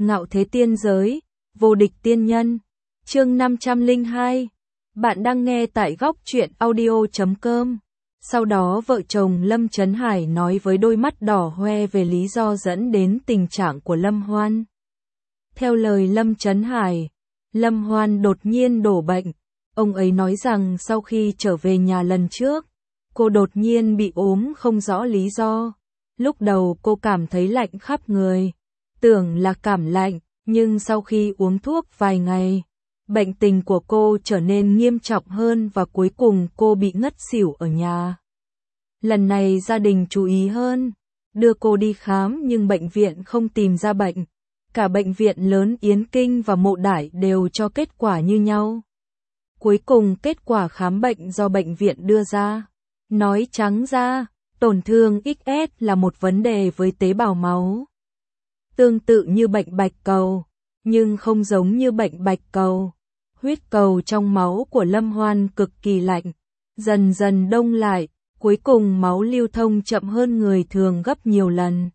Ngạo thế tiên giới, vô địch tiên nhân. Chương 502. Bạn đang nghe tại góc truyện audio.com. Sau đó vợ chồng Lâm Chấn Hải nói với đôi mắt đỏ hoe về lý do dẫn đến tình trạng của Lâm Hoan. Theo lời Lâm Chấn Hải, Lâm Hoan đột nhiên đổ bệnh. Ông ấy nói rằng sau khi trở về nhà lần trước, cô đột nhiên bị ốm không rõ lý do. Lúc đầu cô cảm thấy lạnh khắp người, tưởng là cảm lạnh, nhưng sau khi uống thuốc vài ngày, bệnh tình của cô trở nên nghiêm trọng hơn và cuối cùng cô bị ngất xỉu ở nhà. Lần này gia đình chú ý hơn, đưa cô đi khám nhưng bệnh viện không tìm ra bệnh. Cả bệnh viện lớn Yến Kinh và Mộ Đải đều cho kết quả như nhau. Cuối cùng kết quả khám bệnh do bệnh viện đưa ra, nói trắng ra, tổn thương XS là một vấn đề với tế bào máu. Tương tự như bệnh bạch cầu, nhưng không giống như bệnh bạch cầu. Huyết cầu trong máu của Lâm Hoan cực kỳ lạnh, dần dần đông lại, cuối cùng máu lưu thông chậm hơn người thường gấp nhiều lần.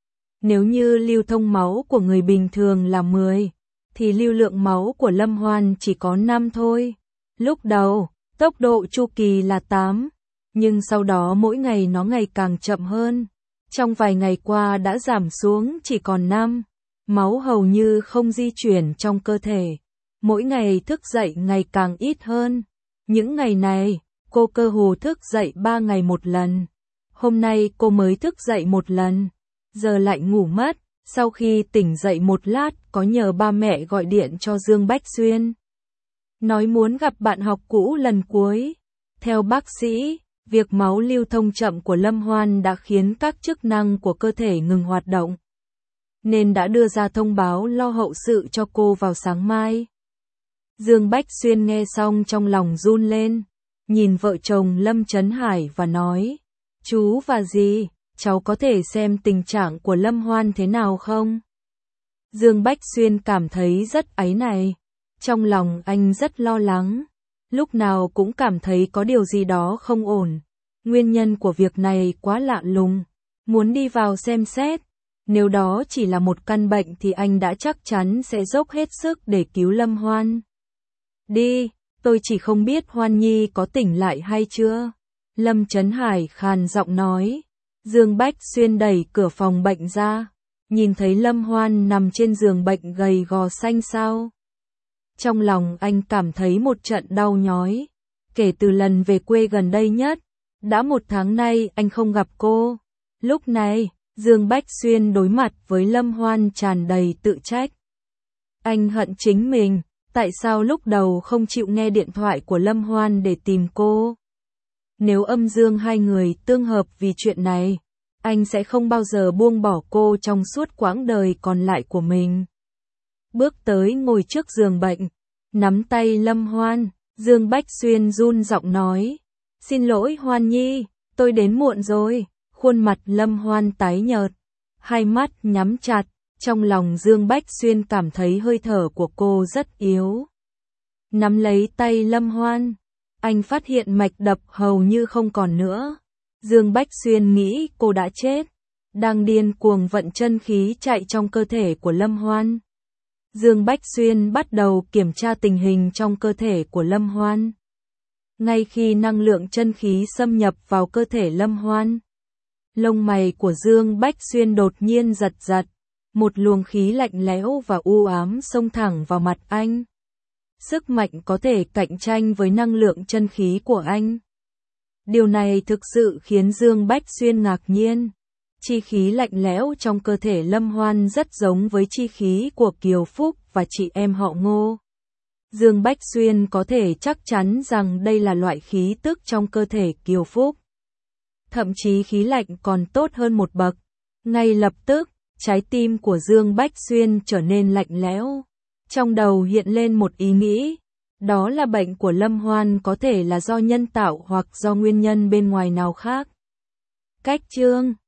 Nếu như lưu thông máu của người bình thường là 10, thì lưu lượng máu của Lâm Hoan chỉ có 5 thôi. Lúc đầu, tốc độ chu kỳ là 8, nhưng sau đó mỗi ngày nó ngày càng chậm hơn. Trong vài ngày qua đã giảm xuống chỉ còn 5. Máu hầu như không di chuyển trong cơ thể. Mỗi ngày thức dậy ngày càng ít hơn. Những ngày này, cô cơ hồ thức dậy 3 ngày một lần. Hôm nay cô mới thức dậy một lần, giờ lại ngủ mất. Sau khi tỉnh dậy một lát, có nhờ ba mẹ gọi điện cho Dương Bách Xuyên, nói muốn gặp bạn học cũ lần cuối. Theo bác sĩ, việc máu lưu thông chậm của Lâm Hoan đã khiến các chức năng của cơ thể ngừng hoạt động, nên đã đưa ra thông báo lo hậu sự cho cô vào sáng mai. Dương Bách Xuyên nghe xong trong lòng run lên, nhìn vợ chồng Lâm Chấn Hải và nói, chú và dì, cháu có thể xem tình trạng của Lâm Hoan thế nào không? Dương Bách Xuyên cảm thấy rất áy náy, trong lòng anh rất lo lắng, lúc nào cũng cảm thấy có điều gì đó không ổn. Nguyên nhân của việc này quá lạ lùng, muốn đi vào xem xét. Nếu đó chỉ là một căn bệnh thì anh đã chắc chắn sẽ dốc hết sức để cứu Lâm Hoan. Đi, tôi chỉ không biết Hoan Nhi có tỉnh lại hay chưa? Lâm Chấn Hải khàn giọng nói. Dương Bách Xuyên đẩy cửa phòng bệnh ra, nhìn thấy Lâm Hoan nằm trên giường bệnh gầy gò xanh xao. Trong lòng anh cảm thấy một trận đau nhói. Kể từ lần về quê gần đây nhất, đã 1 tháng nay anh không gặp cô. Lúc này, Dương Bách Xuyên đối mặt với Lâm Hoan tràn đầy tự trách. Anh hận chính mình, tại sao lúc đầu không chịu nghe điện thoại của Lâm Hoan để tìm cô. Nếu âm dương hai người tương hợp vì chuyện này, anh sẽ không bao giờ buông bỏ cô trong suốt quãng đời còn lại của mình. Bước tới ngồi trước giường bệnh, nắm tay Lâm Hoan, Dương Bách Xuyên run giọng nói, xin lỗi Hoan Nhi, tôi đến muộn rồi. Khuôn mặt Lâm Hoan tái nhợt, hai mắt nhắm chặt, trong lòng Dương Bách Xuyên cảm thấy hơi thở của cô rất yếu. Nắm lấy tay Lâm Hoan, anh phát hiện mạch đập hầu như không còn nữa. Dương Bách Xuyên nghĩ cô đã chết, đang điên cuồng vận chân khí chạy trong cơ thể của Lâm Hoan. Dương Bách Xuyên bắt đầu kiểm tra tình hình trong cơ thể của Lâm Hoan. Ngay khi năng lượng chân khí xâm nhập vào cơ thể Lâm Hoan, lông mày của Dương Bách Xuyên đột nhiên giật giật, một luồng khí lạnh lẽo và u ám xông thẳng vào mặt anh. Sức mạnh có thể cạnh tranh với năng lượng chân khí của anh. Điều này thực sự khiến Dương Bách Xuyên ngạc nhiên. Chi khí lạnh lẽo trong cơ thể Lâm Hoan rất giống với chi khí của Kiều Phúc và chị em họ Ngô. Dương Bách Xuyên có thể chắc chắn rằng đây là loại khí tức trong cơ thể Kiều Phúc. Thậm chí khí lạnh còn tốt hơn một bậc. Ngay lập tức, trái tim của Dương Bách Xuyên trở nên lạnh lẽo. Trong đầu hiện lên một ý nghĩ, đó là bệnh của Lâm Hoan có thể là do nhân tạo hoặc do nguyên nhân bên ngoài nào khác. Cách chương